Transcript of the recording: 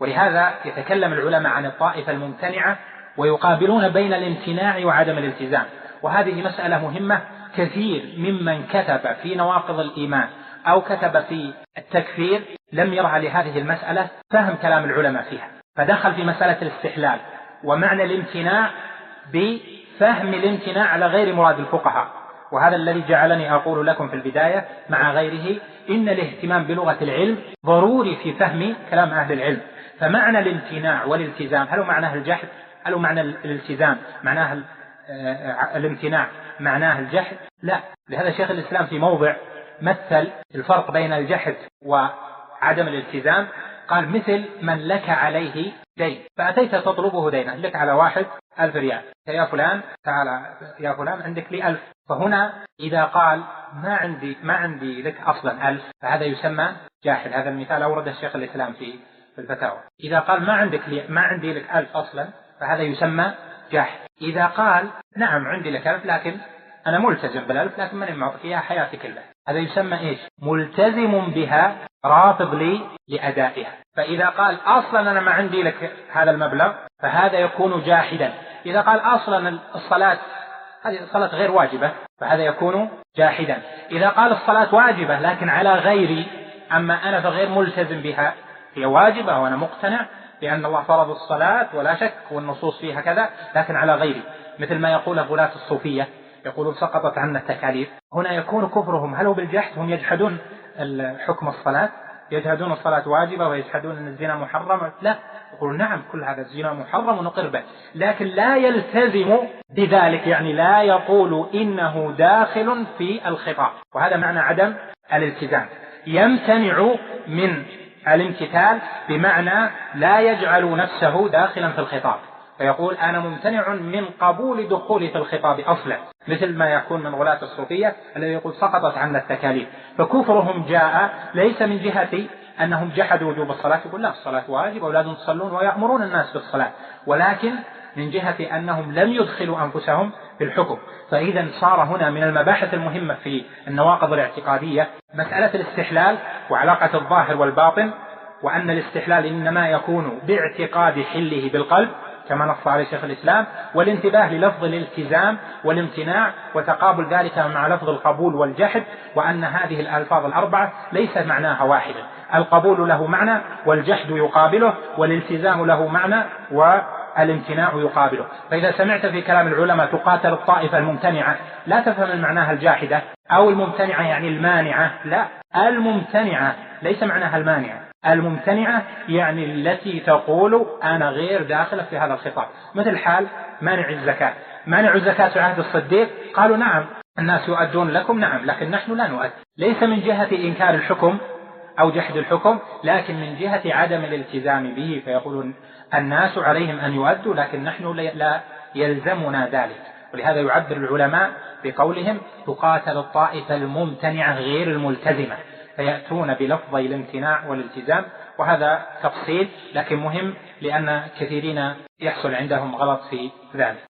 ولهذا يتكلم العلماء عن الطائفة الممتنعة ويقابلون بين الامتناع وعدم الالتزام، وهذه مسألة مهمة. كثير ممن كتب في نواقض الإيمان أو كتب في التكفير لم يرعى لهذه المسألة فهم كلام العلماء فيها، فدخل في مسألة الاستحلال ومعنى الامتناع بفهم الامتناع على غير مراد الفقهاء. وهذا الذي جعلني أقول لكم في البداية مع غيره إن الاهتمام بلغة العلم ضروري في فهم كلام أهل العلم. فمعنى الامتناع والالتزام هل هو معناه الجحد؟ هل هو معنى الالتزام معناه الامتناع معناه الجحد؟ لا. لهذا شيخ الإسلام في موضع مثل الفرق بين الجحد وعدم الالتزام، قال مثل من لك عليه دين فأتيت تطلبه دينا، لك على واحد 1000 ريال، يا فلان تعال يا فلان عندك لي 1000. فهنا إذا قال ما عندي لك أصلا 1000 فهذا يسمى جاحد. هذا المثال أورد الشيخ الإسلام في الفتاوى. إذا قال ما عندي لك 1000 أصلا فهذا يسمى جاحد. إذا قال نعم عندي لك 1000 لكن أنا ملتزم بال1000 لكن ماني معطيك إياها حياتي كلها، هذا يسمى إيش؟ ملتزم بها رافض لي لأدائها. فإذا قال أصلا أنا ما عندي لك هذا المبلغ فهذا يكون جاحدا. إذا قال أصلا الصلاة هذه الصلاة غير واجبة فهذا يكون جاحدا. إذا قال الصلاة واجبة لكن على غيري، أما أنا فغير ملتزم بها، هي واجبة وأنا مقتنع لأن الله فرض الصلاة ولا شك والنصوص فيها كذا، لكن على غيري، مثل ما يقول غلاة الصوفية يقولون سقطت عنا التكاليف. هنا يكون كفرهم هل هو بالجحد؟ هم يجحدون حكم الصلاة، يجحدون الصلاة واجبة ويجحدون أن الزنا محرم. لا، يقولون نعم كل هذا الزنا محرم ونقر به، لكن لا يلتزم بذلك، يعني لا يقول إنه داخل في الخطاب. وهذا معنى عدم الالتزام. يمتنع من الامتثال بمعنى لا يجعل نفسه داخلا في الخطاب، فيقول أنا ممتنع من قبول دخولي في الخطاب أصلا، مثل ما يكون من غلاة الصوفية الذي يقول سقطت عنا التكاليف. فكفرهم جاء ليس من جهة أنهم جحدوا وجوب الصلاة، يقول لا الصلاة واجبة أولاد يصلون ويأمرون الناس بالصلاة، ولكن من جهة أنهم لم يدخلوا أنفسهم في الحكم. فإذا صار هنا من المباحث المهمة في النواقض الاعتقادية مسألة الاستحلال وعلاقة الظاهر والباطن، وأن الاستحلال إنما يكون باعتقاد حله بالقلب كما نص عليه شيخ الإسلام، والانتباه للفظ الالتزام والامتناع وتقابل ذلك مع لفظ القبول والجحد، وأن هذه الألفاظ الأربعة ليس معناها واحدا، القبول له معنى والجحد يقابله والالتزام له معنى والامتناع يقابله. فإذا سمعت في كلام العلماء تقاتل الطائفة الممتنعة لا تفهم معناها الجاحدة أو الممتنعة يعني المانعة، لا، الممتنعة ليس معناها المانعة، الممتنعة يعني التي تقول أنا غير داخلة في هذا الخطاب. مثل حال مانع الزكاة. مانع الزكاة في عهد الصديق قالوا نعم الناس يؤدون لكم، نعم، لكن نحن لا نؤد، ليس من جهة إنكار الحكم أو جحد الحكم، لكن من جهة عدم الالتزام به، فيقولون الناس عليهم أن يؤدوا لكن نحن لا يلزمنا ذلك. ولهذا يعبر العلماء بقولهم تقاتل الطائفة الممتنعة غير الملتزمة، فيأتون بلفظي الامتناع والالتزام. وهذا تفصيل لكن مهم لأن كثيرين يحصل عندهم غلط في ذلك.